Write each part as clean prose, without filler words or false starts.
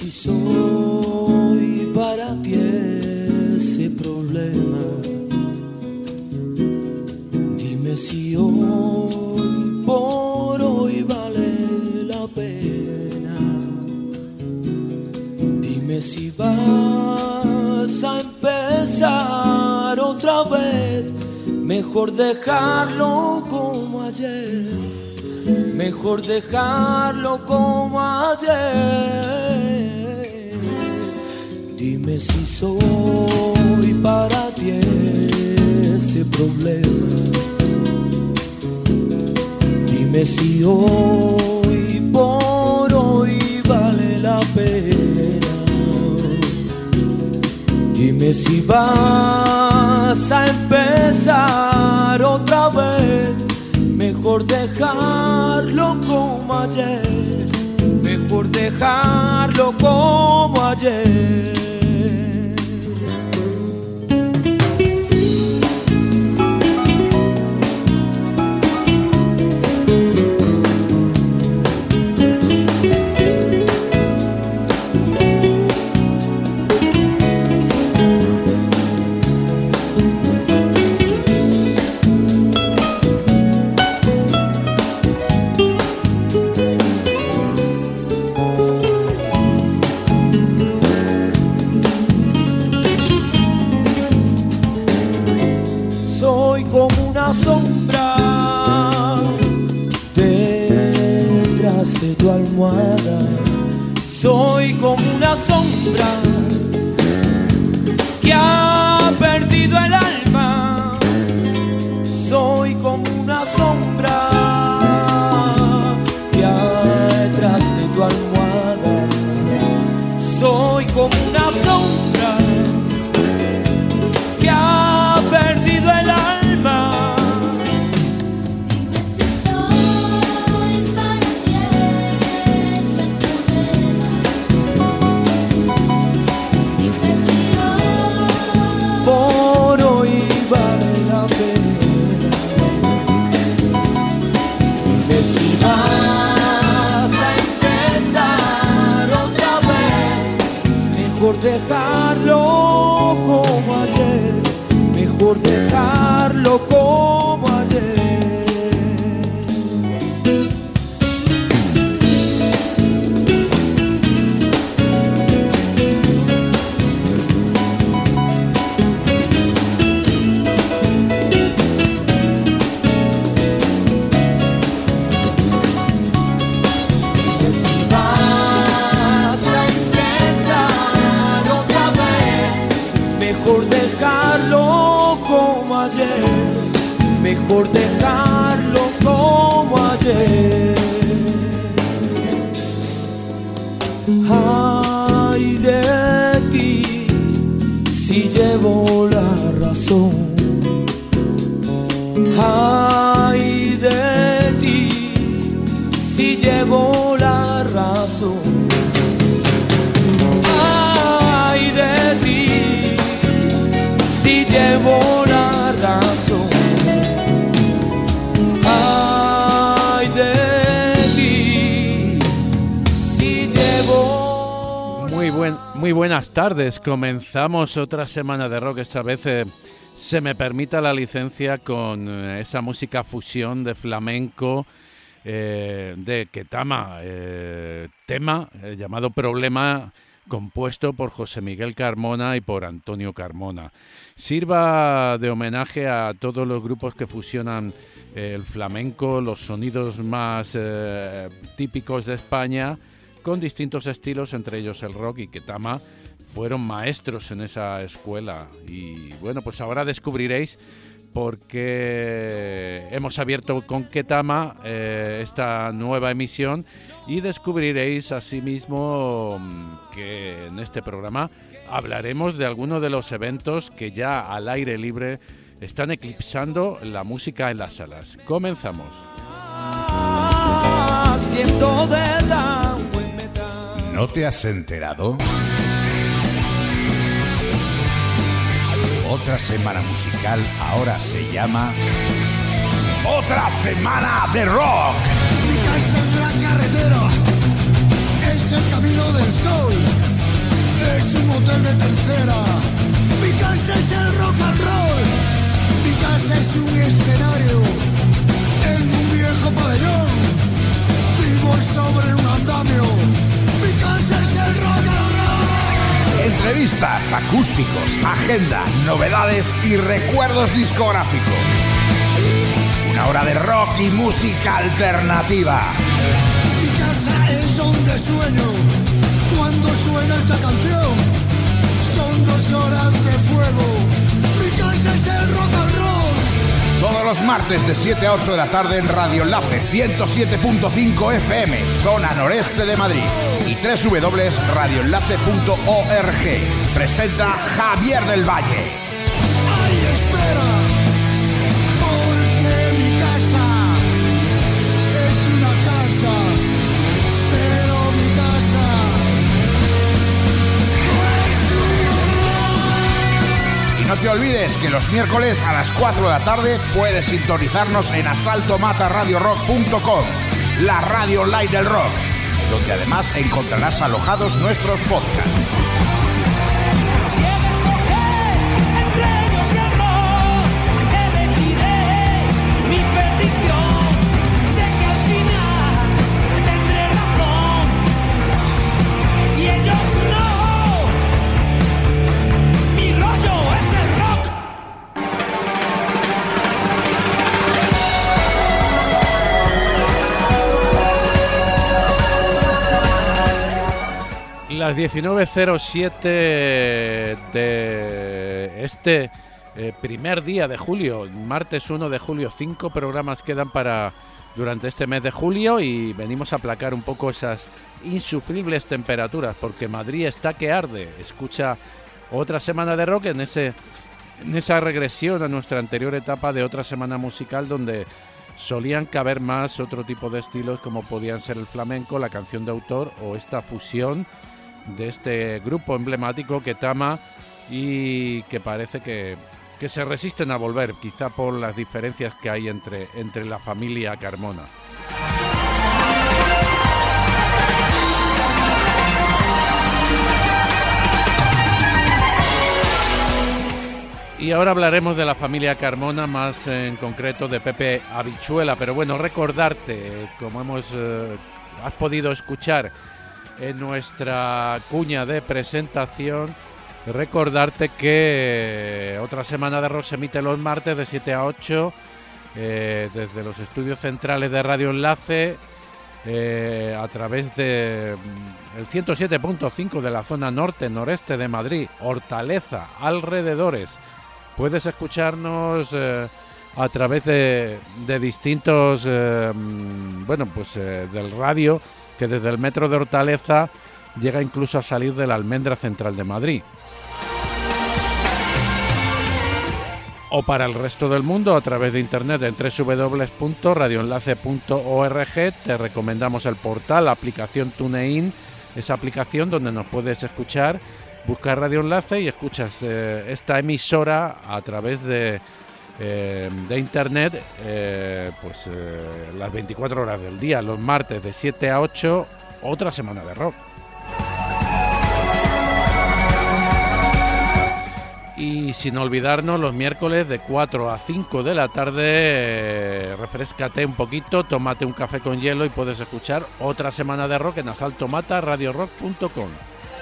si soy para ti ese problema. Dime si hoy por hoy vale la pena. Dime si vas a empezar otra vez. Mejor dejarlo como ayer. Mejor dejarlo como ayer. Dime si soy para ti ese problema. Dime si hoy por hoy vale la pena. Dime si vas a empezar otra vez. Mejor dejarlo como ayer. Mejor dejarlo como ayer. Sombra detrás de tu almohada. Soy como una sombra que ha perdido el alma. Soy como una sombra que ha detrás de tu almohada. Soy como una sombra que ha perdido el alma. Si vas a empezar otra vez, mejor dejarlo como ayer. Mejor dejarlo como ayer. Mejor dejarlo como ayer. Mejor dejarlo como ayer. Ay de ti si llevo la razón. Ay de ti si llevo la razón. Ay de ti si llevo la razón. Ay de ti si llevo. Muy buenas tardes. Comenzamos otra semana de rock. Esta vez se me permita la licencia con esa música fusión de flamenco de Ketama, tema llamado Problema, compuesto por José Miguel Carmona y por Antonio Carmona. Sirva de homenaje a todos los grupos que fusionan el flamenco, los sonidos más típicos de España, con distintos estilos, entre ellos el rock, y Ketama fueron maestros en esa escuela. Y bueno, pues ahora descubriréis por qué hemos abierto con Ketama esta nueva emisión, y descubriréis asimismo que en este programa hablaremos de algunos de los eventos que ya al aire libre están eclipsando la música en las salas. Comenzamos. ¿No te has enterado? Otra semana musical ahora se llama Otra Semana de Rock. Mi casa es la carretera, es el camino del sol. hotel de tercera. Mi casa es el rock and roll. Mi casa es un escenario en un viejo pabellón. Vivo sobre un andamio. Mi casa es el rock and roll. Entrevistas, acústicos, agenda, novedades y recuerdos discográficos. Una hora de rock y música alternativa. Mi casa es donde sueño cuando suena esta canción. Son 2 horas de fuego. Mi casa es el rock and roll. Todos los martes de 7 a 8 de la tarde en Radio Enlace 107.5 FM, zona noreste de Madrid, y www.radioenlace.org. Presenta Javier del Valle. Ay, espera, porque mi casa es una casa, pero mi casa no es una. Y no te olvides que los miércoles a las 4 de la tarde puedes sintonizarnos en asaltomataradiorock.com, la radio online del rock, donde además encontrarás alojados nuestros podcasts. Si he de escoger entre ellos y el rock, elegiré mi perdición. Sé que al final tendré razón y ellos no. Mi rollo es el rock. Las 19:07 de este primer día de julio, martes 1 de julio. 5 programas quedan durante este mes de julio y venimos a aplacar un poco esas insufribles temperaturas porque Madrid está que arde. Escucha otra semana de rock en esa regresión a nuestra anterior etapa de otra semana musical donde solían caber más otro tipo de estilos como podían ser el flamenco, la canción de autor o esta fusión de este grupo emblemático Ketama y que parece que se resisten a volver, quizá por las diferencias que hay entre la familia Carmona. Y ahora hablaremos de la familia Carmona, más en concreto de Pepe Habichuela, pero bueno, recordarte, como has podido escuchar en nuestra cuña de presentación, recordarte que otra semana de rock se emite los martes de 7 a 8 desde los estudios centrales de Radio Enlace a través de el 107.5 de la zona norte-noreste de Madrid, Hortaleza, alrededores. Puedes escucharnos a través de distintos del radio, que desde el metro de Hortaleza llega incluso a salir de la Almendra Central de Madrid. O para el resto del mundo a través de internet en www.radioenlace.org. Te recomendamos el portal, la aplicación TuneIn, esa aplicación donde nos puedes escuchar. Busca Radio Enlace y escuchas esta emisora a través de internet las 24 horas del día, los martes de 7 a 8, otra semana de rock. Y sin olvidarnos, los miércoles de 4 a 5 de la tarde, refréscate un poquito, tómate un café con hielo y puedes escuchar otra semana de rock en asaltomataradiorock.com.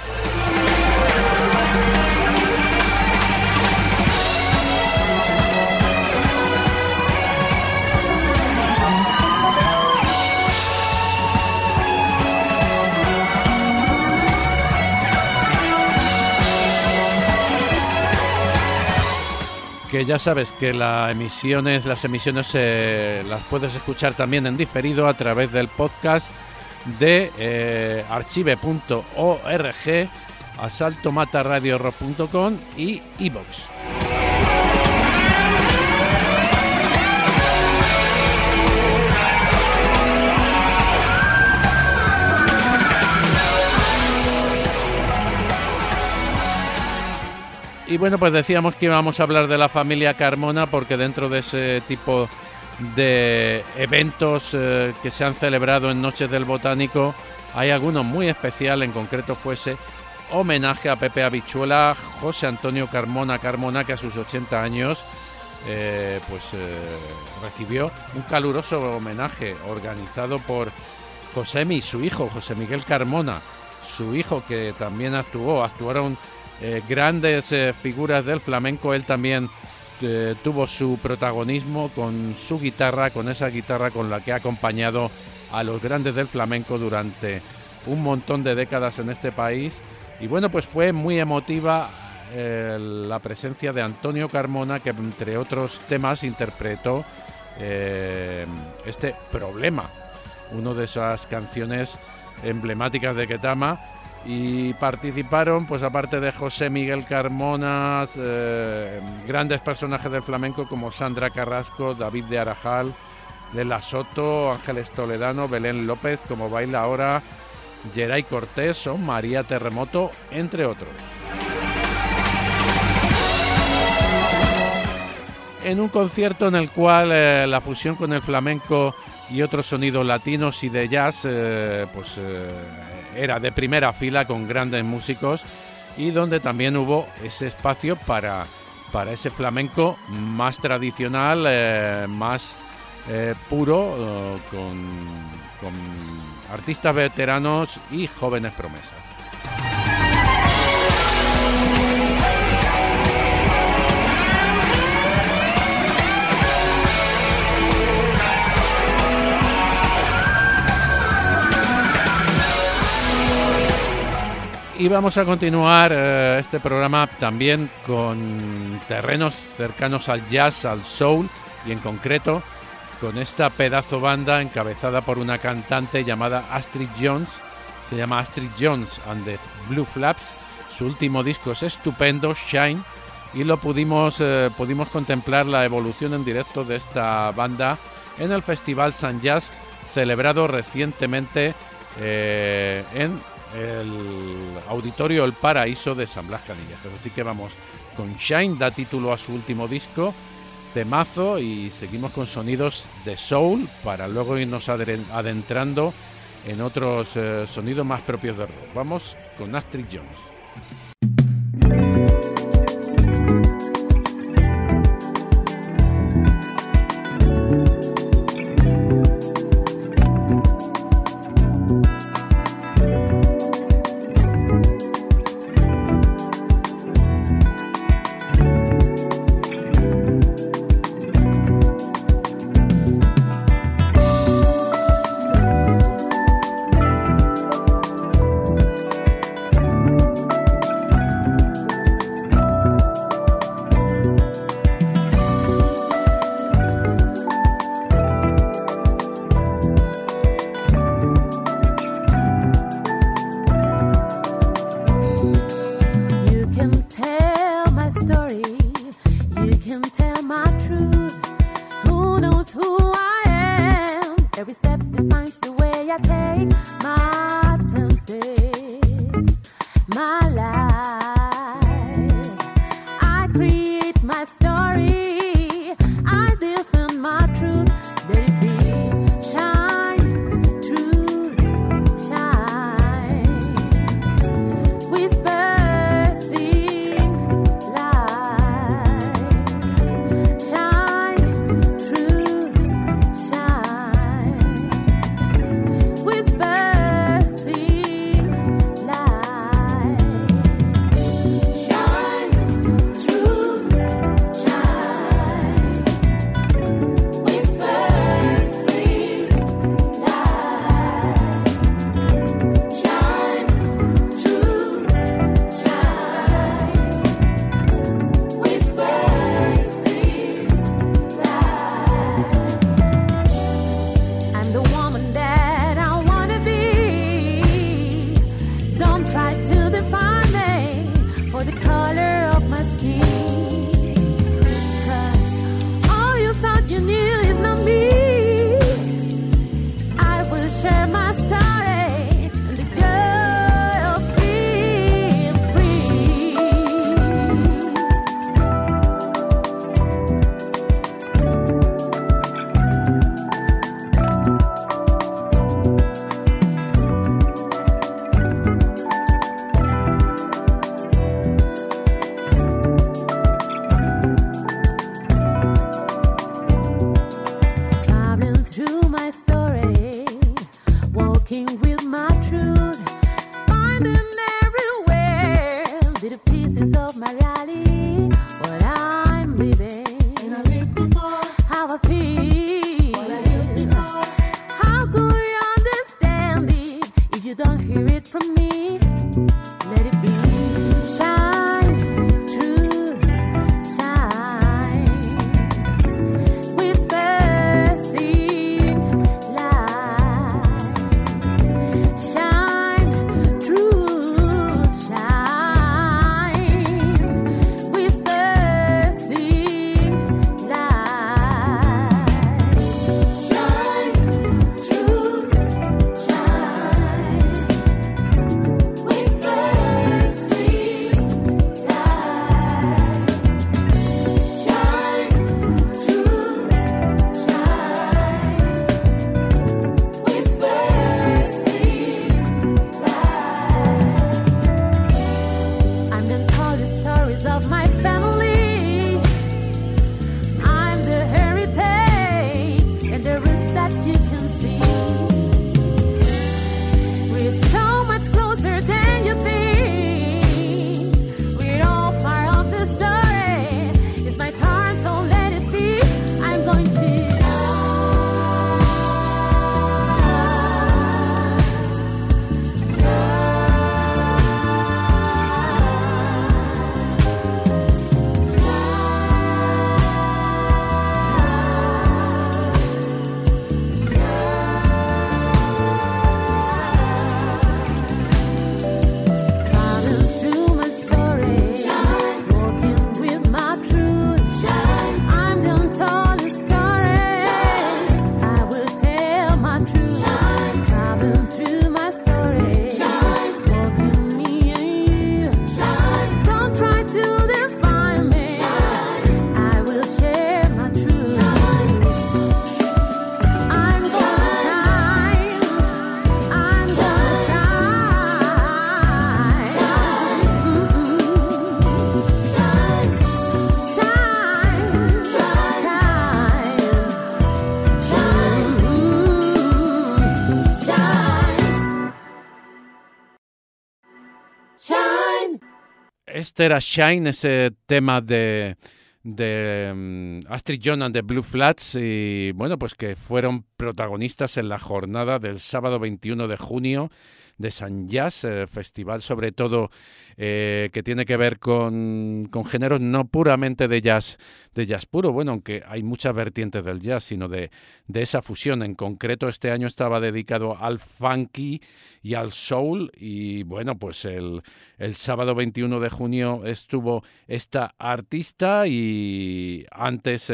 Que ya sabes que las emisiones las puedes escuchar también en diferido a través del podcast de archive.org, asaltomataradiorock.com y iVoox. Y bueno, pues decíamos que íbamos a hablar de la familia Carmona porque dentro de ese tipo de eventos que se han celebrado en Noches del Botánico hay algunos muy especial, en concreto fuese homenaje a Pepe Habichuela, José Antonio Carmona, que a sus 80 años recibió un caluroso homenaje organizado por Josemi, su hijo, José Miguel Carmona, su hijo, que también actuaron grandes figuras del flamenco. Él también tuvo su protagonismo con su guitarra, con esa guitarra con la que ha acompañado a los grandes del flamenco durante un montón de décadas en este país. Y bueno, pues fue muy emotiva la presencia de Antonio Carmona, que entre otros temas interpretó este Problema, una de esas canciones emblemáticas de Ketama. Y participaron, pues aparte de José Miguel Carmona, grandes personajes del flamenco como Sandra Carrasco, David de Arajal, Lela Soto, Ángeles Toledano, Belén López, como baila ahora, Geray Cortés o María Terremoto, entre otros. En un concierto en el cual la fusión con el flamenco y otros sonidos latinos y de jazz era de primera fila, con grandes músicos, y donde también hubo ese espacio para ese flamenco más tradicional, más puro, con artistas veteranos y jóvenes promesas. Y vamos a continuar este programa también con terrenos cercanos al jazz, al soul, y en concreto con esta pedazo banda encabezada por una cantante llamada Astrid Jones. Se llama Astrid Jones and the Blue Flaps. Su último disco es estupendo, Shine, y pudimos contemplar la evolución en directo de esta banda en el Festival San Jazz, celebrado recientemente en el Auditorio El Paraíso de San Blas Canillejas. Así que vamos con Shine, da título a su último disco, temazo, y seguimos con sonidos de soul para luego irnos adentrando en otros sonidos más propios de rock. Vamos con Astrid Jones. Shine. Este era Shine, ese tema de Astrid John and the Blue Flats, y bueno, pues que fueron protagonistas en la jornada del sábado 21 de junio de San Jazz, festival sobre todo que tiene que ver con géneros no puramente de jazz puro, bueno, aunque hay muchas vertientes del jazz, sino de esa fusión. En concreto, este año estaba dedicado al funky y al soul, y bueno, pues el sábado 21 de junio estuvo esta artista, y antes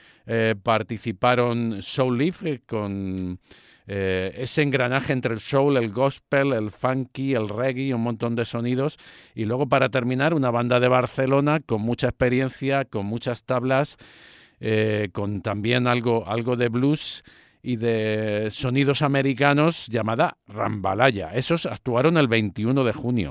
participaron Soul Leaf con ese engranaje entre el soul, el gospel, el funky, el reggae, un montón de sonidos, y luego para terminar una banda de Barcelona con mucha experiencia, con muchas tablas, con también algo de blues y de sonidos americanos, llamada Rambalaya. Esos actuaron el 21 de junio.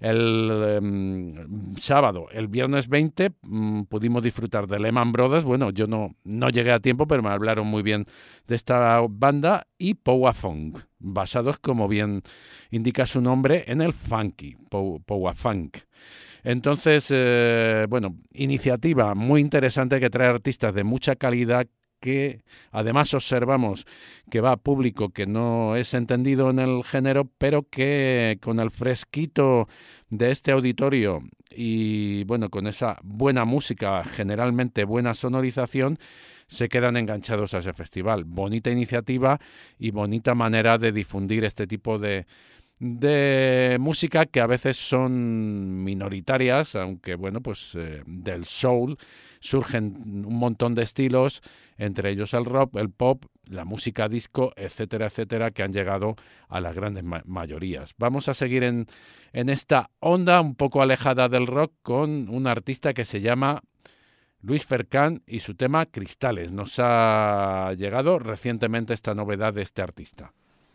El sábado, el viernes 20, pudimos disfrutar de Lehman Brothers. Bueno, yo no llegué a tiempo, pero me hablaron muy bien de esta banda, y Powa Funk, basados, como bien indica su nombre, en el funky, Powa Funk. Entonces, bueno, iniciativa muy interesante que trae artistas de mucha calidad, que además observamos que va a público que no es entendido en el género, pero que con el fresquito de este auditorio y bueno, con esa buena música, generalmente buena sonorización, se quedan enganchados a ese festival. Bonita iniciativa y bonita manera de difundir este tipo de música, que a veces son minoritarias, aunque bueno, pues del soul surgen un montón de estilos, entre ellos el rock, el pop, la música disco, etcétera, etcétera, que han llegado a las grandes mayorías. Vamos a seguir en esta onda un poco alejada del rock con un artista que se llama Luis Fercán y su tema Cristales. Nos ha llegado recientemente esta novedad de este artista.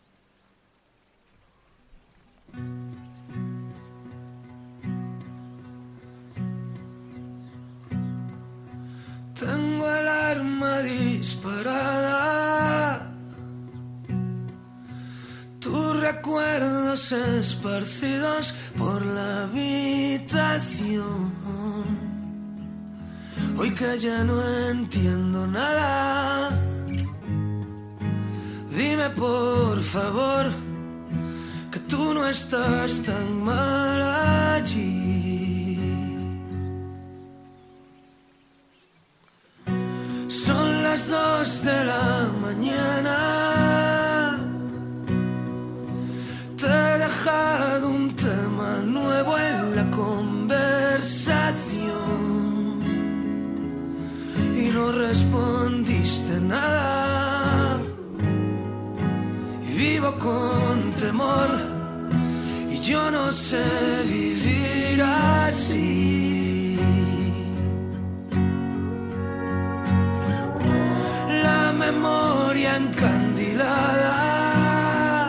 Tengo el arma disparada, tus recuerdos esparcidos por la habitación. Hoy que ya no entiendo nada, dime por favor que tú no estás tan mal allí. Son las 2 de la mañana, te he dejado un tema nuevo en la conversación y no respondiste nada. Y vivo con temor y yo no sé vivir así. La memoria encandilada,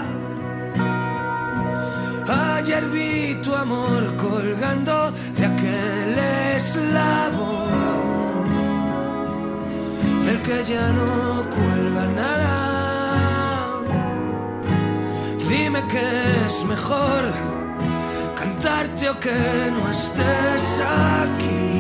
ayer vi tu amor colgando de aquel eslabón del que ya no cuelga nada. Dime qué es mejor, cantarte o que no estés aquí.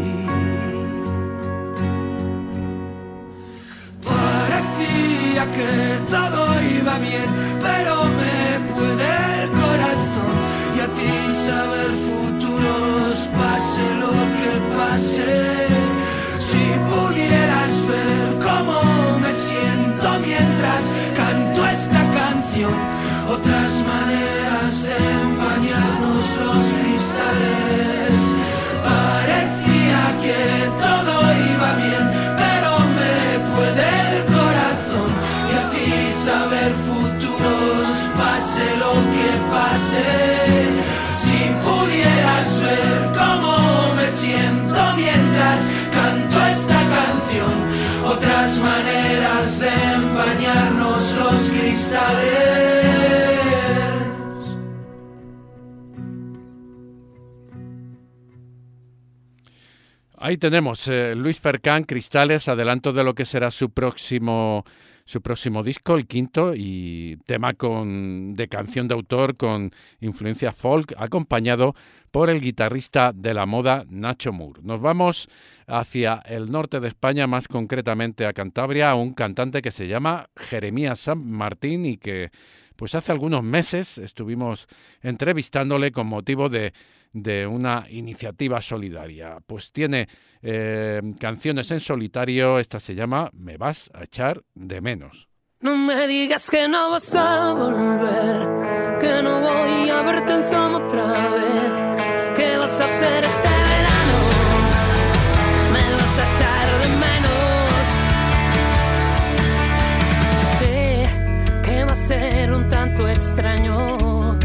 Parecía que todo iba bien, pero me puede el corazón, y a ti saber futuros, pase lo que pase. Si pudieras ver cómo me siento mientras canto esta canción, otras maneras de empañarnos los cristales. Parecía que todo iba bien, pero me puede el corazón, y a ti saber futuros, pase lo que pase. Si pudieras ver cómo me siento mientras canto esta canción, otras maneras de empañarnos los cristales. Ahí tenemos Luis Fercán, Cristales, adelanto de lo que será su próximo su próximo disco, el quinto, y tema de canción de autor con influencia folk, acompañado por el guitarrista de la moda Nacho Moore. Nos vamos hacia el norte de España, más concretamente a Cantabria, a un cantante que se llama Jeremías San Martín y que pues hace algunos meses estuvimos entrevistándole con motivo de una iniciativa solidaria. Pues tiene canciones en solitario, esta se llama Me vas a echar de menos. No me digas que no vas a volver, que no voy a verte en Somo otra vez. ¿Qué vas a hacer este verano? Me vas a echar de menos. Sé que va a ser un tanto extraño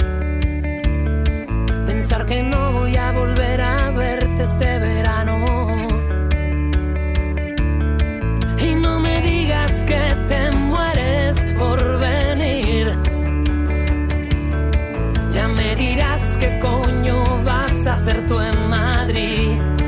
pensar que no voy a volver a verte este verano. Y no me digas que te mueres por venir. Ya me dirás qué coño vas a hacer tú en Madrid.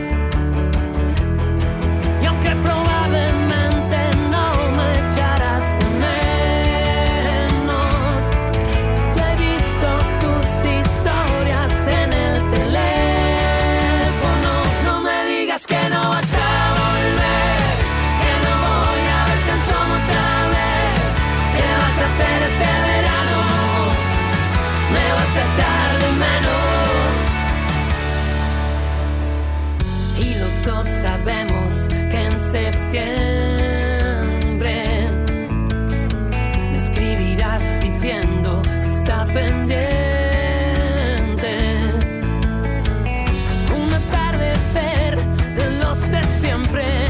Y aunque probablemente no me echarás de menos, ya he visto tus historias en el teléfono. No me digas que no vas a volver, que no voy a verte en Somo otra vez. ¿Qué vas a hacer este verano? Me vas a echar de menos. Y los dos sabemos que en septiembre me escribirás diciendo que está pendiente un atardecer de los de siempre.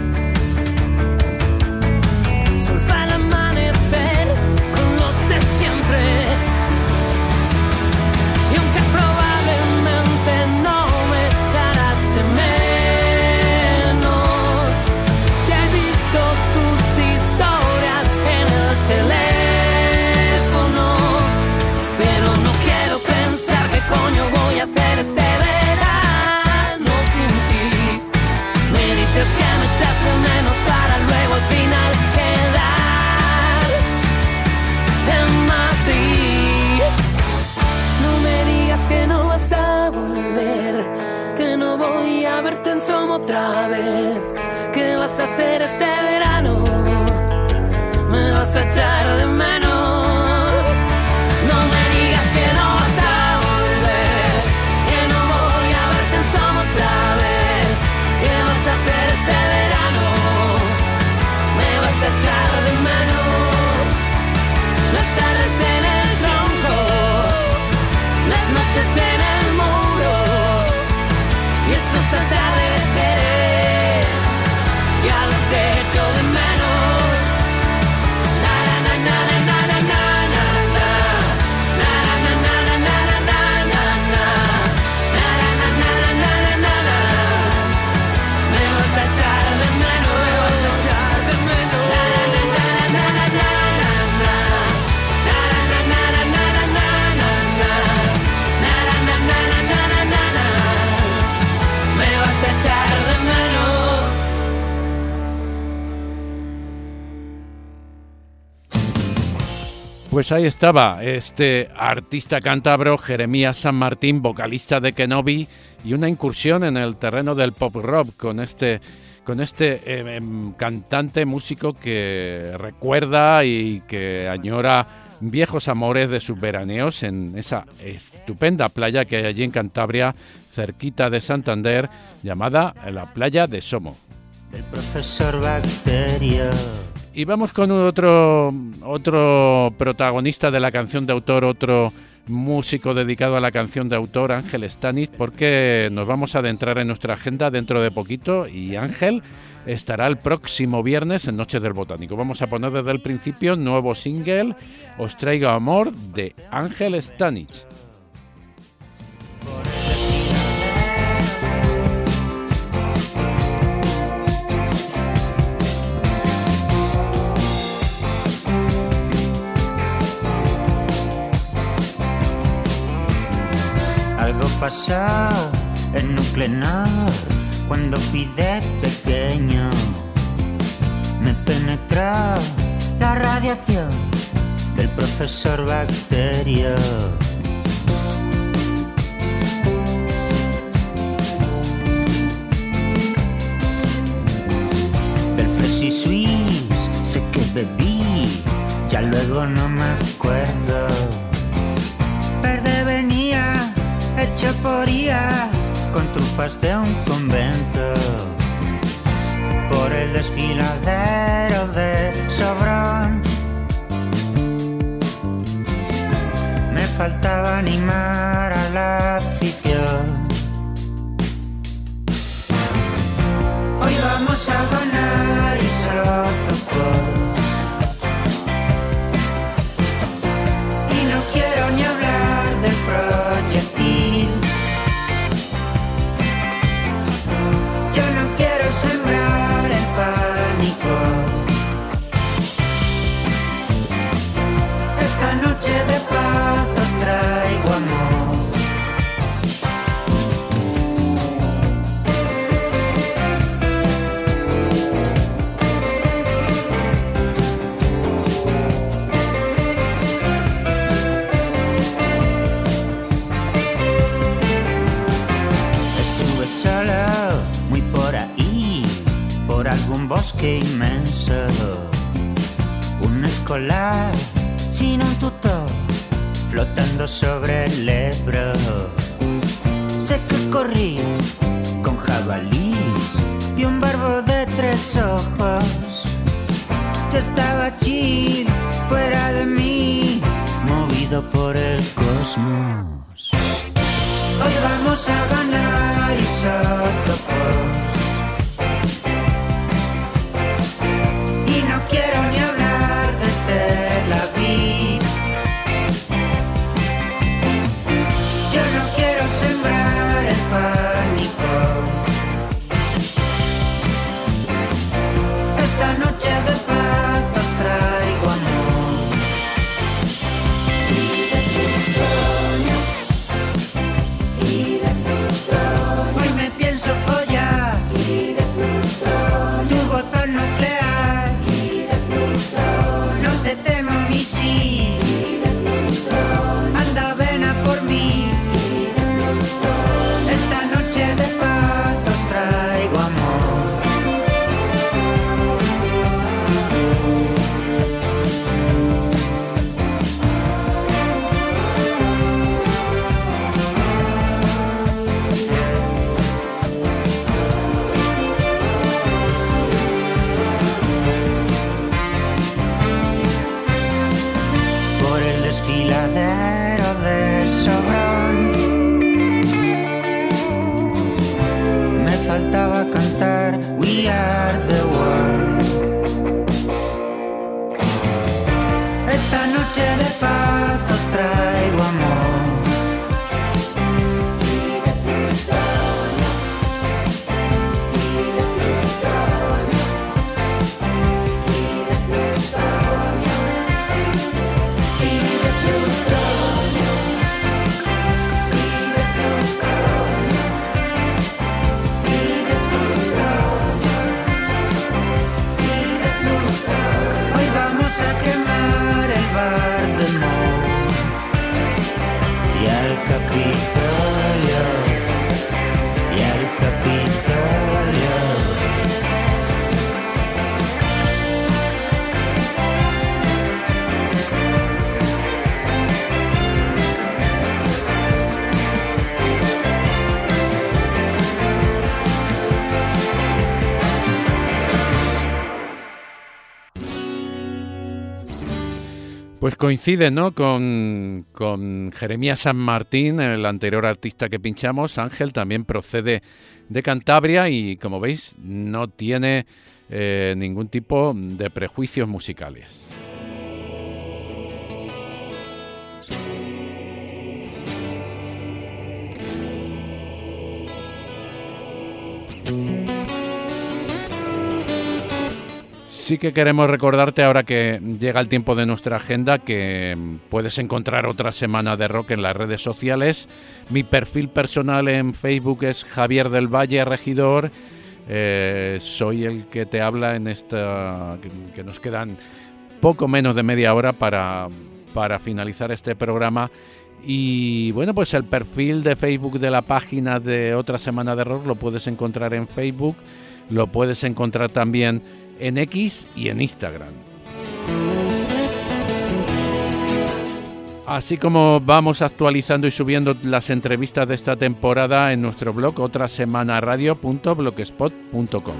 Surfa el amanecer con los de siempre. Y aunque probablemente no me echarás de menos, ya he visto tus historias en el teléfono. Pero no quiero pensar qué coño voy a hacer este verano sin ti. Me dices que me echas de menos para luego al final quedarte en Madrid. No me digas que no vas a volver, que no voy a verte en Somo otra vez. ¿Qué vas a hacer este verano? Me vas a echar de menos. No me digas que no vas a volver, que no voy a verte en Somo otra vez. ¿Qué vas a hacer este verano? Me vas a echar de menos. Las tardes en el tronco, las noches en el muro y esos atardeceres ya los echo de menos. Na na na na na na na na na na na na na na na na na. Me vas a echar de menos, me vas a echar de menos. Na na na na na na na me vas a echar de menos. Pues ahí estaba este artista cántabro, Jeremías San Martín, vocalista de Kenobi, y una incursión en el terreno del pop rock con este cantante, músico que recuerda y que añora viejos amores de sus veraneos en esa estupenda playa que hay allí en Cantabria, cerquita de Santander, llamada la playa de Somo. El profesor Bacteria. Y vamos con otro protagonista de la canción de autor, otro músico dedicado a la canción de autor, Ángel Stanich, porque nos vamos a adentrar en nuestra agenda dentro de poquito y Ángel estará el próximo viernes en Noches del Botánico. Vamos a poner desde el principio nuevo single, Os traigo amor, de Ángel Stanich. Algo pasa en Nuclenar cuando fui de pequeño. Me penetra la radiación del profesor Bacterio. Del Freshly Swiss sé que bebí, ya luego no me acuerdo. Verde venía hecho por IA con trufas de un convento. Por el desfiladero de Sobrón me faltaba animar a la afición. Hoy vamos a ganar isótopos y no quiero ni hablar del proyectil. Yo no quiero sembrar el pánico. Esta noche de paz os traigo amor. Estuve solo, muy por ahí, por algún bosque inmenso. Un escolar sin un tutor, flotando sobre el Ebro. Sé que corrí con jabalís, vi un barbo de 3 ojos. Yo estaba chill, fuera de mí, movido por el cosmos. Hoy vamos a ganar isótopos y no quiero ni hablar de Tel Aviv. Yo no quiero sembrar el pánico. Esta noche de paz os traigo amor. Hoy me pienso follar tu botón nuclear. No te temo, misil. Anda, ven a por mí. Esta noche de paz os traigo amor. Por el desfiladero de Sobrón me faltaba cantar We Are the World. Esta noche de paz os traigo amor. Hoy vamos a quemar el bar de Moe y al Capitolio, y al Capitolio. Pues coincide, ¿no?, con Jeremías San Martín, el anterior artista que pinchamos. Ángel también procede de Cantabria y, como veis, no tiene ningún tipo de prejuicios musicales. Sí que queremos recordarte, ahora que llega el tiempo de nuestra agenda, que puedes encontrar otra semana de rock en las redes sociales. Mi perfil personal en Facebook es Javier del Valle Regidor. Soy el que te habla en esta, que nos quedan poco menos de media hora para finalizar este programa. Y bueno, pues el perfil de Facebook de la página de Otra Semana de Rock lo puedes encontrar en Facebook, lo puedes encontrar también en X y en Instagram. Así como vamos actualizando y subiendo las entrevistas de esta temporada en nuestro blog otrasemanaradio.blogspot.com.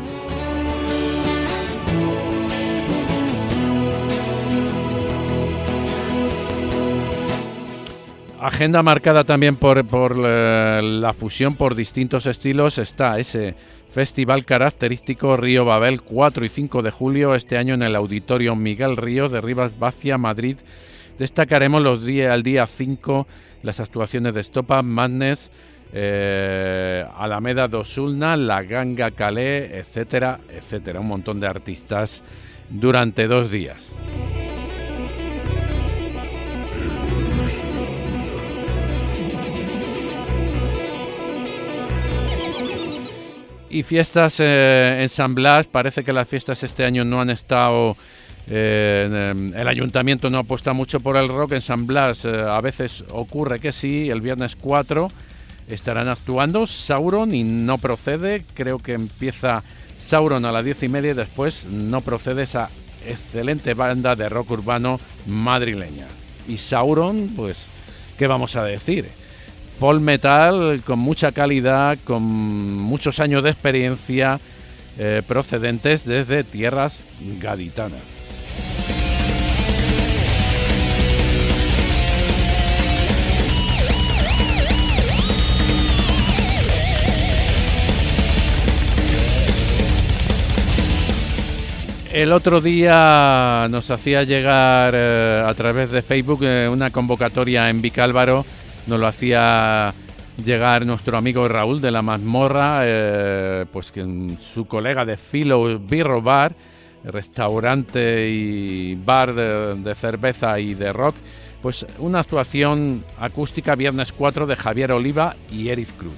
Agenda marcada también por la fusión por distintos estilos. Está ese festival característico Río Babel 4 y 5 de julio, este año en el Auditorio Miguel Ríos de Rivas Vacia, Madrid. Destacaremos al día 5 las actuaciones de Stop Madness, Alameda do Sulna, La Ganga Calais, etcétera, etcétera. Un montón de artistas durante 2 días. Y fiestas en San Blas. Parece que las fiestas este año no han estado... el ayuntamiento no apuesta mucho por el rock. En San Blas a veces ocurre que sí. El viernes 4 estarán actuando Sauron y No Procede. Creo que empieza Sauron a las 10:30 y después No Procede, esa excelente banda de rock urbano madrileña. Y Sauron, pues, ¿qué vamos a decir? Folk metal con mucha calidad, con muchos años de experiencia, procedentes desde tierras gaditanas. El otro día nos hacía llegar a través de Facebook una convocatoria en Vicálvaro. Nos lo hacía llegar nuestro amigo Raúl de la Mazmorra, pues que su colega de Filo Birro Bar, restaurante y bar de cerveza y de rock, pues una actuación acústica viernes 4 de Javier Oliva y Eric Cruz.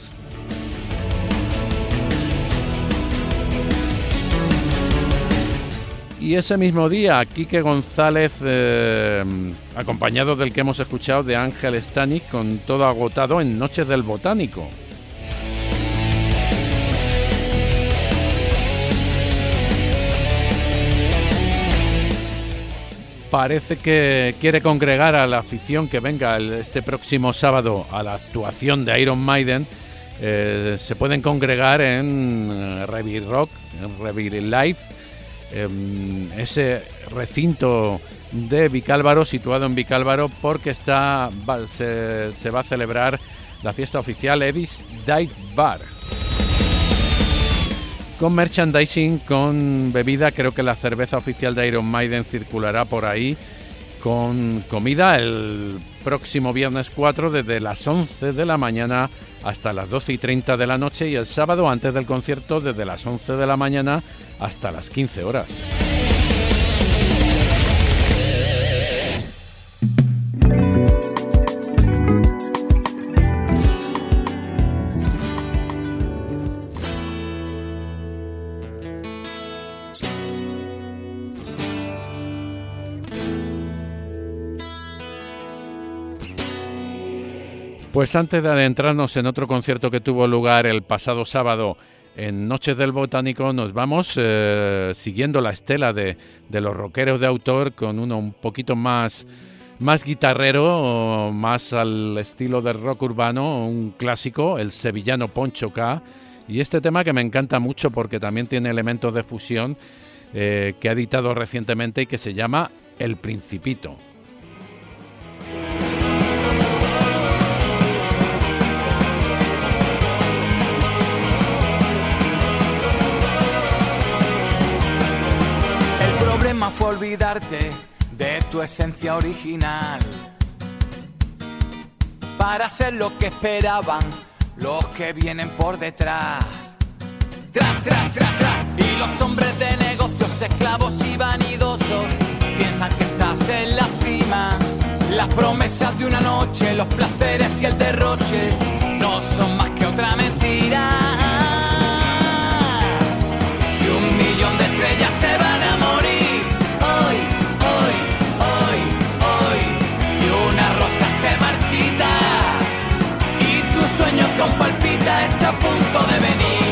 Y ese mismo día, Quique González, acompañado del que hemos escuchado, de Ángel Stanik, con Todo Agotado en Noches del Botánico. Parece que quiere congregar a la afición que venga este próximo sábado a la actuación de Iron Maiden. Se pueden congregar en Revir Rock, en Revir Live, ese recinto de Vicálvaro, situado en Vicálvaro, porque se va a celebrar la fiesta oficial Eddie's Dive Bar, con merchandising, con bebida. Creo que la cerveza oficial de Iron Maiden circulará por ahí, con comida el próximo viernes 4 desde las 11 de la mañana hasta las 12:30 de la noche, y el sábado antes del concierto desde las 11 de la mañana hasta las 15 horas. Pues antes de adentrarnos en otro concierto que tuvo lugar el pasado sábado en Noches del Botánico, nos vamos siguiendo la estela de los rockeros de autor, con uno un poquito más guitarrero, más al estilo del rock urbano, un clásico, el sevillano Poncho K. Y este tema que me encanta mucho porque también tiene elementos de fusión, que ha editado recientemente y que se llama El Principito. Fue olvidarte de tu esencia original para ser lo que esperaban los que vienen por detrás. Tras, tras, tras, tras. Y los hombres de negocios, esclavos y vanidosos, piensan que estás en la cima. Las promesas de una noche, los placeres y el derroche no son más que otra mentira. Y 1 millón de estrellas se van a morir hoy, hoy, palpita está a punto de venir.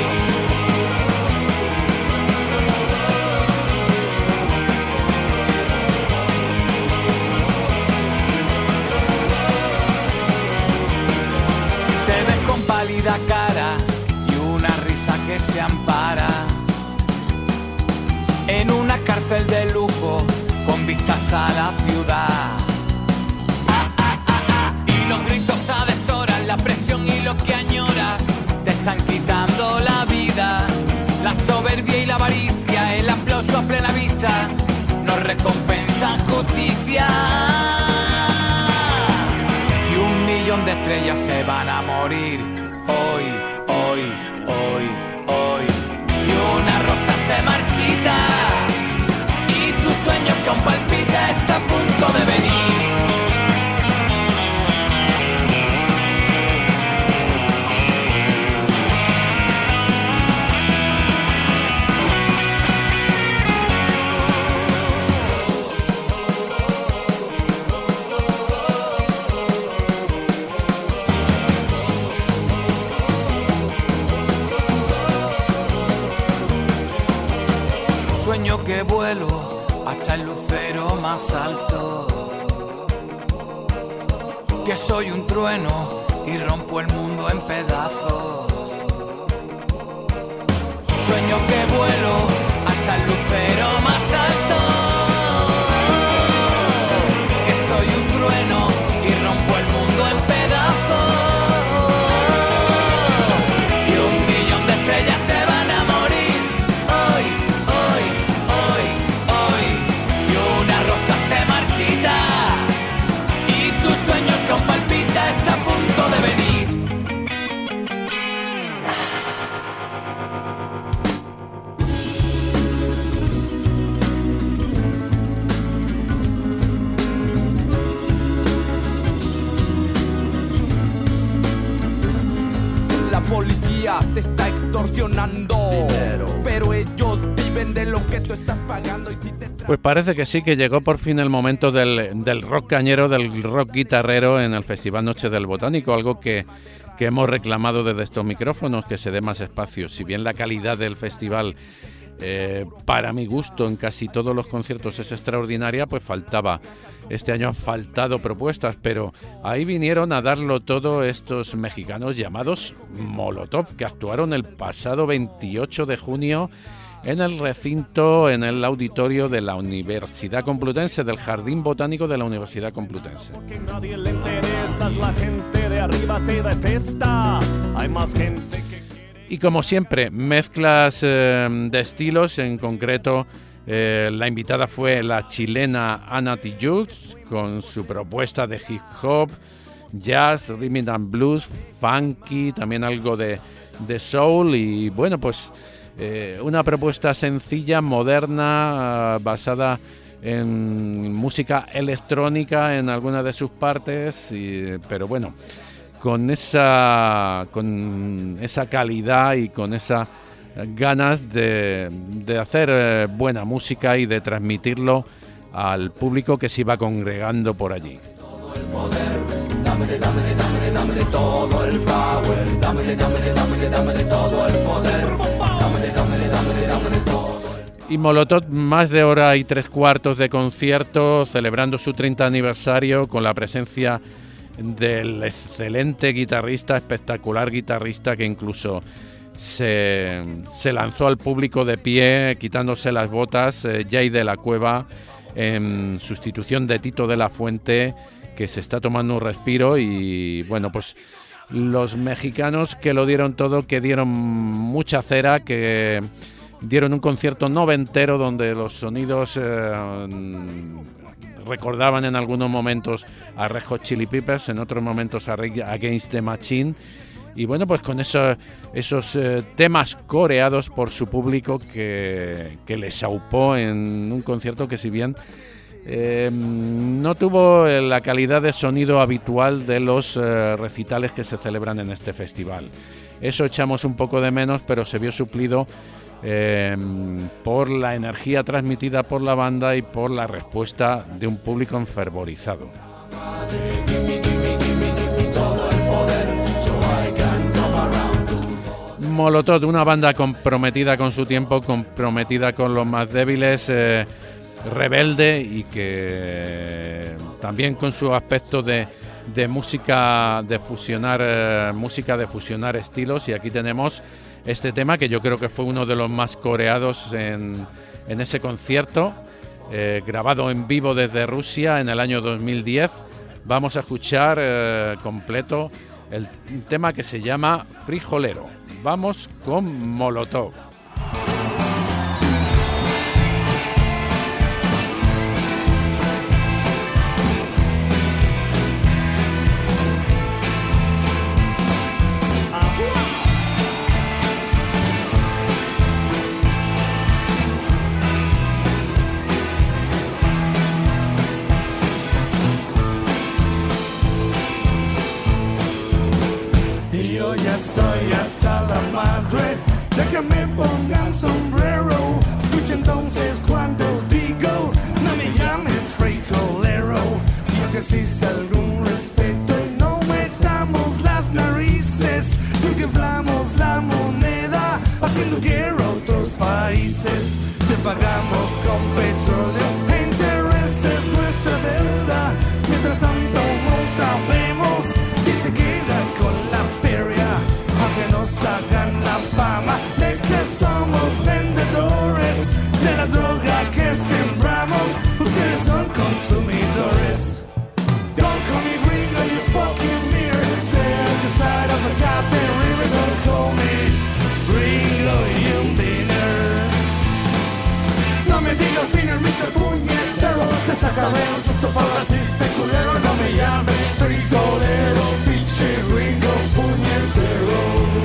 Te ves con pálida cara y una risa que se ampara en una cárcel de lujo con vistas a la ciudad. Y los gritos a deshoras, la presión y lo que añoras te están quitando la vida. La soberbia y la avaricia, el aplauso a plena vista no recompensan justicia. Y 1 millón de estrellas se van a morir hoy, hoy, hoy, hoy. Y una rosa se marchita y tu sueño que aún palpita está a punto de venir. Sueño que vuelo hasta el lucero más alto, que soy un trueno y rompo el mundo en pedazos. Sueño que vuelo hasta el lucero más alto, que soy un trueno y rompo el mundo en pedazos. Y 1 millón de estrellas se van a morir hoy, hoy, hoy, hoy. Y una rosa se marchita y tu sueño con palpita está a punto de venir. La policía te está extorsionando, pero ellos viven de lo que tú estás pagando. Y si te Pues parece que sí, que llegó por fin el momento del rock cañero, del rock guitarrero en el Festival Noche del Botánico, algo que hemos reclamado desde estos micrófonos, que se dé más espacio. Si bien la calidad del festival, para mi gusto, en casi todos los conciertos es extraordinaria, pues faltaba. Este año han faltado propuestas, pero ahí vinieron a darlo todo estos mexicanos llamados Molotov, que actuaron el pasado 28 de junio en el recinto, en el auditorio de la Universidad Complutense, del Jardín Botánico de la Universidad Complutense. Que nadie le interesas, la gente de arriba te detesta. Hay más gente que quiere... Y como siempre, mezclas de estilos, en concreto la invitada fue la chilena Ana Tijoux con su propuesta de hip hop, jazz, rhythm and blues, funky, también algo de soul y bueno, pues una propuesta sencilla, moderna, basada en música electrónica en alguna de sus partes, pero bueno, con esa calidad y con esa ganas de hacer buena música y de transmitirlo al público que se iba congregando por allí. Todo el poder, dámele, dámele, dámele, dámele todo el power, dámele, dámele, dámele, dámele todo el poder, dámele, dámele, dámele, dámele todo. Y Molotov, más de hora y 3/4 de concierto, celebrando su 30 aniversario con la presencia del excelente guitarrista, espectacular guitarrista que incluso se lanzó al público de pie, quitándose las botas, Jay de la Cueva, en sustitución de Tito de la Fuente, que se está tomando un respiro. Y bueno, pues los mexicanos que lo dieron todo, que dieron mucha cera, que dieron un concierto noventero donde los sonidos recordaban en algunos momentos a Red Hot Chili Peppers, en otros momentos a Rage Against the Machine. Y bueno, pues con esos temas coreados por su público que les aupó en un concierto que, si bien no tuvo la calidad de sonido habitual de los recitales que se celebran en este festival. Eso echamos un poco de menos, pero se vio suplido por la energía transmitida por la banda y por la respuesta de un público enfervorizado. Todo el poder, so I can come around to Molotov, una banda comprometida con su tiempo, comprometida con los más débiles, rebelde y que también con su aspecto de música de fusionar estilos. Y aquí tenemos este tema que yo creo que fue uno de los más coreados en ese concierto, grabado en vivo desde Rusia en el año 2010. Vamos a escuchar completo el tema que se llama Frijolero. Vamos con Molotov. Yo ya soy hasta la madre de que me pongan sombrero. Escucha entonces cuando digo, no me llames frijolero. Digo que existe algún respeto y no metamos las narices. Y que inflamos la moneda haciendo guerra a otros países. Te pagamos con petróleo e intereses nuestra deuda. Mientras tanto no sabemos quién se queda con la feria, aunque nos hagan la fama de que somos vendedores de la droga que sembramos. Ustedes son consumidores. Don't call me gringo, you fucking mirror. Stay on the side of a goddamn river. Don't call me gringo, you dinner. No me digas dinner, Mr. Puñetero. Te sacaré un susto para las culero. No me llames frijolero, pinche gringo puñetero.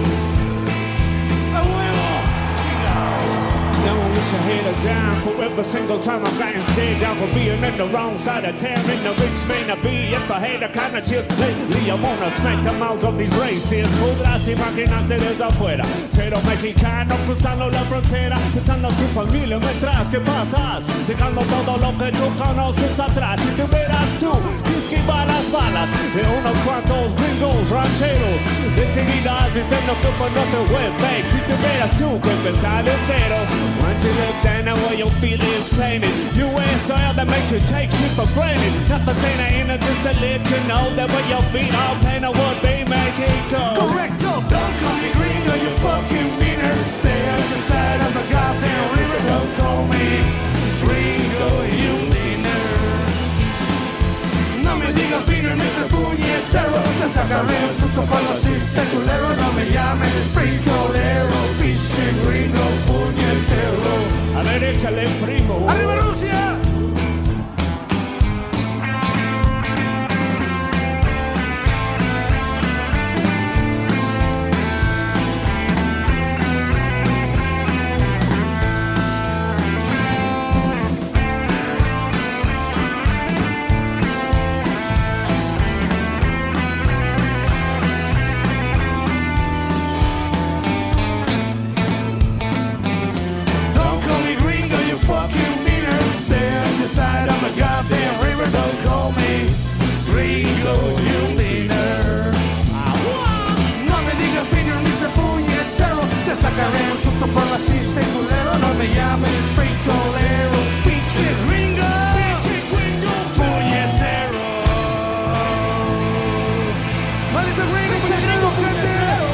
¡A huevo! ¡Chingao! Now I wish I had a dime for every single time I find stay down for being in the wrong side of town. In the rich may not be if I had a kind of just lately. I wanna smack the mouths of these races. Podrás imaginarte desde afuera. Cero mexicano cruzando la frontera, pensando en tu familia mientras que pasas, dejando todo lo que tú conoces atrás. Si te verás tú, que esquiva las balas de unos cuantos gringos rancheros, enseguida diciendo que no te webback. Si te verás tú, que empezar de cero. Once you look down at where your feet is planted, you ain't soil that makes you take shit for granted. Not for saying I ain't just to let you know that where your feet are planted would be Mexico. Correcto, don't call me gringo, you fucking meaner. Stay on the side of the goddamn river. Don't call me gringo, you meaner. No me digas meaner, Mr. Puñetero. Te sacaré un susto para los culero. No me llames frijolero, pinche gringo puñetero. A ver, échale, primo. ¡Arriba Rusia! Sacaré un susto por la cista y culero. No me llames frijolero, pinche gringo, puñetero. Maldito gringo, pinche gringo, puñetero.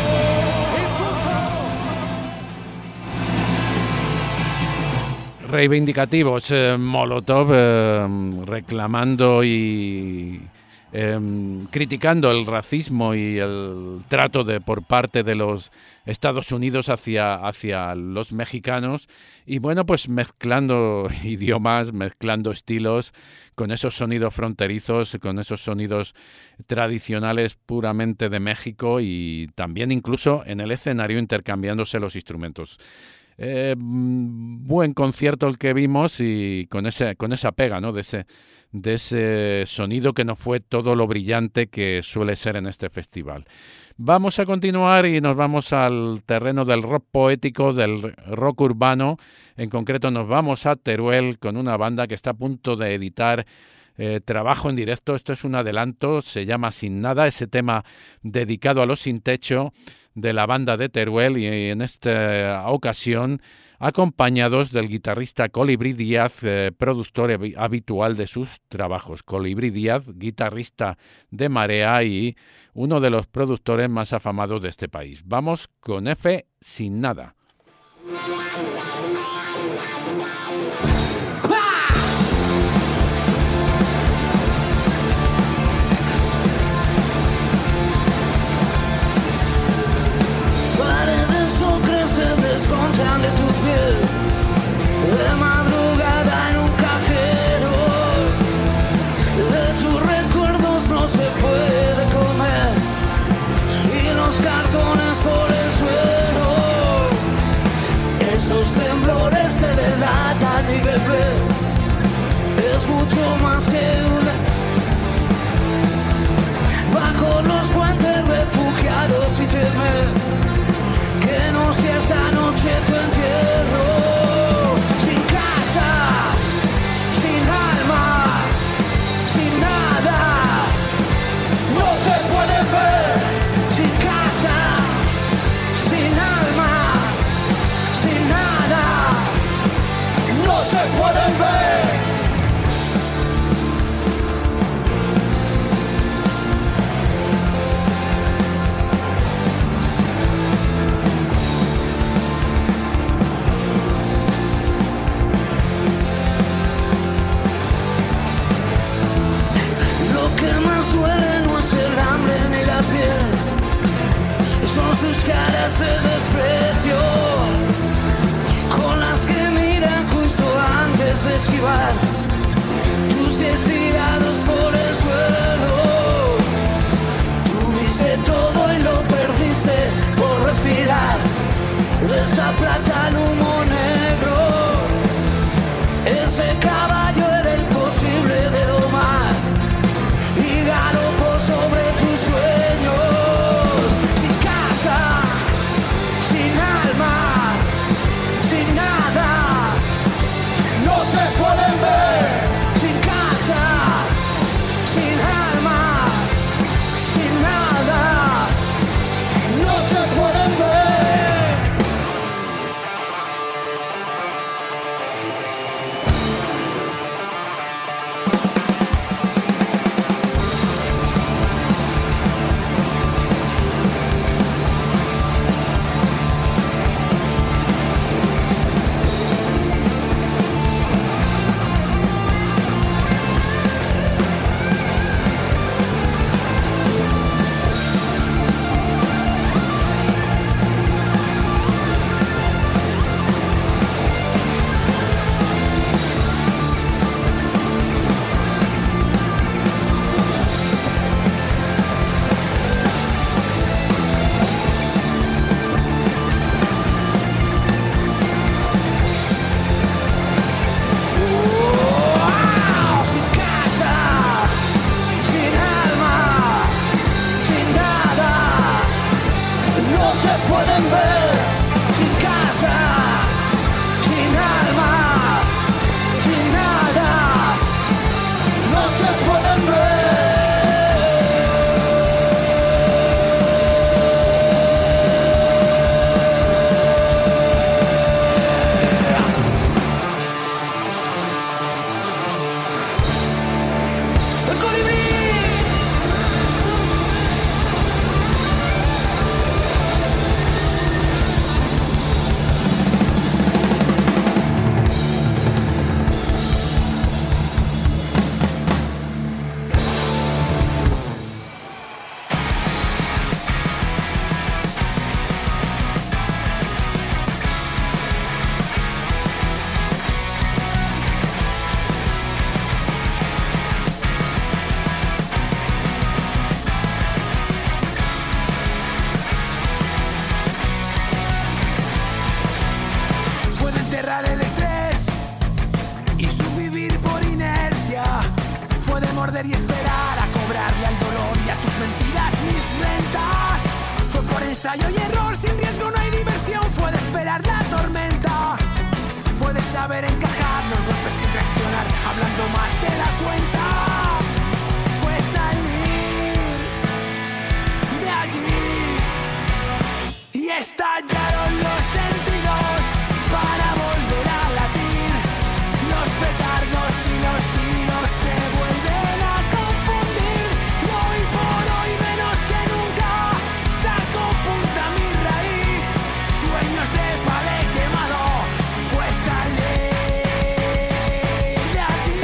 Reivindicativos, Molotov reclamando y criticando el racismo y el trato por parte de los Estados Unidos hacia los mexicanos, y bueno, pues mezclando idiomas, mezclando estilos, con esos sonidos fronterizos, con esos sonidos tradicionales puramente de México, y también incluso en el escenario intercambiándose los instrumentos. Buen concierto el que vimos, y con esa pega, ¿no?, de ese sonido que no fue todo lo brillante que suele ser en este festival. Vamos a continuar y nos vamos al terreno del rock poético, del rock urbano. En concreto nos vamos a Teruel con una banda que está a punto de editar trabajo en directo. Esto es un adelanto, se llama Sin Nada, ese tema dedicado a los sin techo de la banda de Teruel, y en esta ocasión acompañados del guitarrista Colibrí Díaz, productor habitual de sus trabajos. Colibrí Díaz, guitarrista de Marea y uno de los productores más afamados de este país. Vamos con F, Sin Nada. Paredes ocres se desconchan de tu piel, de madrugada en un cajero, de tus recuerdos no se puede comer, y los cartones por el suelo, esos temblores te delatan, mi bebé, es mucho más que una. Bajo los puentes refugiados y temer que no sea esta noche tu entierro. Sin casa, sin alma, sin nada, no te pueden ver. Sin casa, sin alma, sin nada, no te pueden ver. Son sus caras de desprecio, con las que miran justo antes de esquivar tus pies tirados por el suelo. Tuviste todo y lo perdiste por respirar de esa plata al humo negro. Ese caballo era imposible de domar y galopó sobre tus sueños. Sin alma, sin nada, no te pueden ver. Sin casa, sin alma, sin nada, no te pueden ver. morder y esperar a cobrarle al dolor y a tus mentiras mis rentas. Fue por ensayo y error, sin riesgo no hay diversión. Fue de esperar la tormenta, fue de saber encajar los golpes sin reaccionar, hablando más de la cuenta. estallaron los sentidos para volver a latir. Los petardos y los tiros se vuelven a confundir. Y hoy por hoy menos que nunca saco punta mi raíz. Sueños de palé quemado fue salir de allí.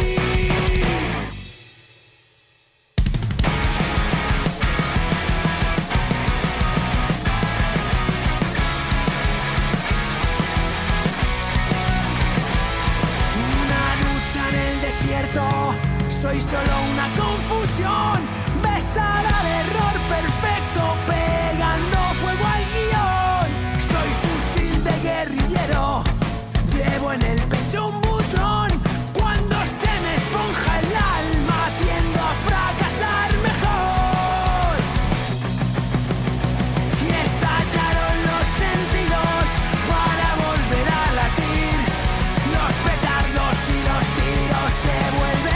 Soy solo una confusión, besada al error perfecto, pegando fuego al guión. Soy fusil de guerrillero, llevo en el pecho un butrón. Cuando se me esponja el alma, tiendo a fracasar mejor. Y estallaron los sentidos para volver a latir. Los petardos y los tiros se vuelven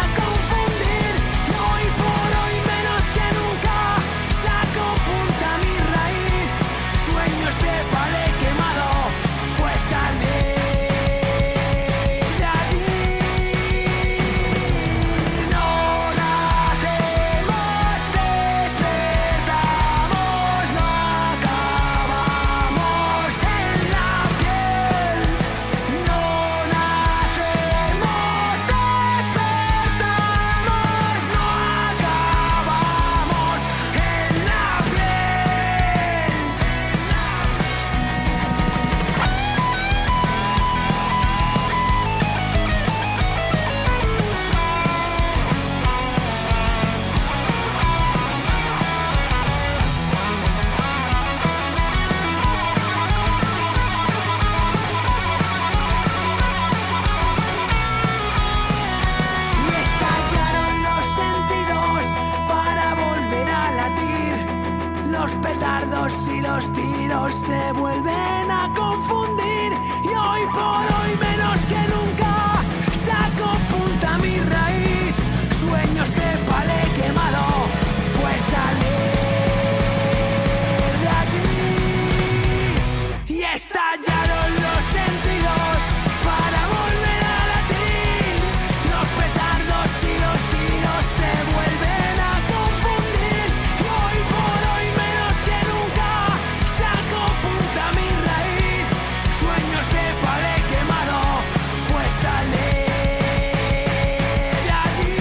y los tiros se vuelven a confundir. Y hoy por hoy menos que nunca saco punta mi raíz. Sueños de palé quemado fue salir de allí. Y estallaron los sentidos para volver a latir. Los petardos y los tiros se vuelven a confundir. Y hoy por hoy menos que nunca saco punta mi raíz. Sueños de palé quemado fue salir de allí.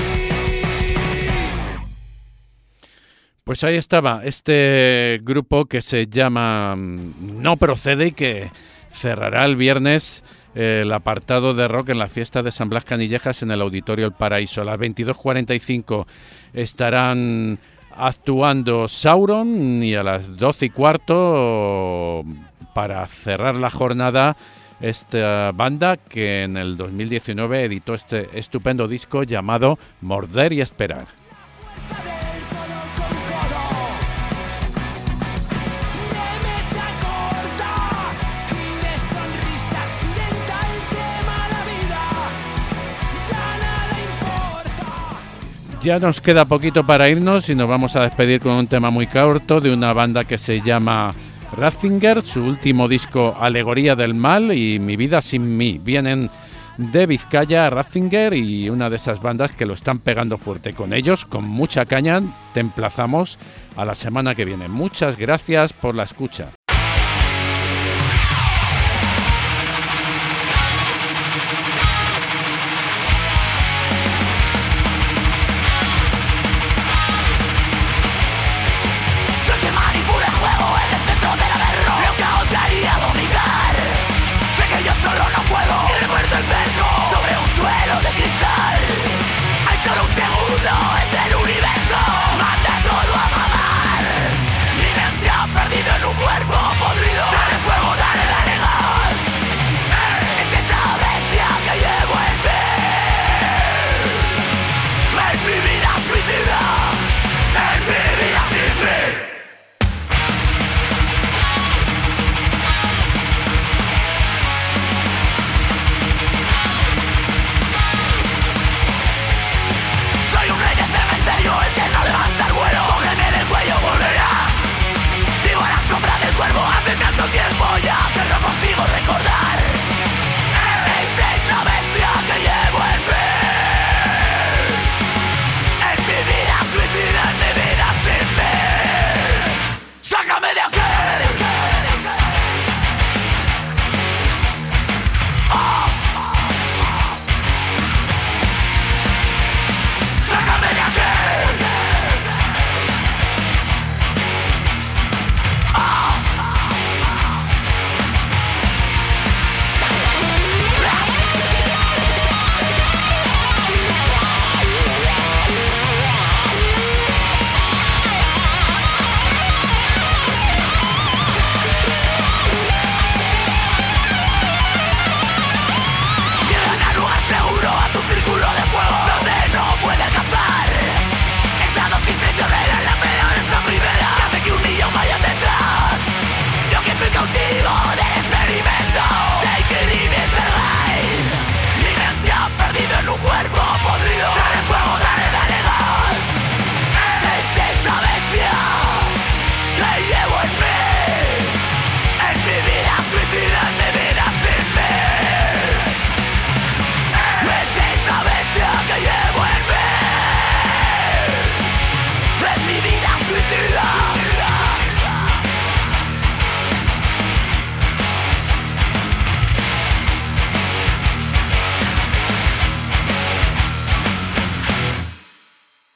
Pues ahí estaba este grupo que se llama No Procede y que cerrará el viernes el apartado de rock en la fiesta de San Blas Canillejas en el Auditorio El Paraíso. A las 22:45 estarán actuando Sauron y a las 12:15 para cerrar la jornada esta banda que en el 2019 editó este estupendo disco llamado Morder y Esperar. Ya nos queda poquito para irnos y nos vamos a despedir con un tema muy corto de una banda que se llama Ratzinger, su último disco Alegoría del Mal y Mi vida sin mí. Vienen de Vizcaya, Ratzinger, y una de esas bandas que lo están pegando fuerte. Con ellos, con mucha caña, te emplazamos a la semana que viene. Muchas gracias por la escucha. Perdido en un cuerpo Hace tanto tiempo ya que no consigo recordar. Es esa bestia que llevo en mí. En mi vida suicida, en mi vida sin mí. Sácame de aquí.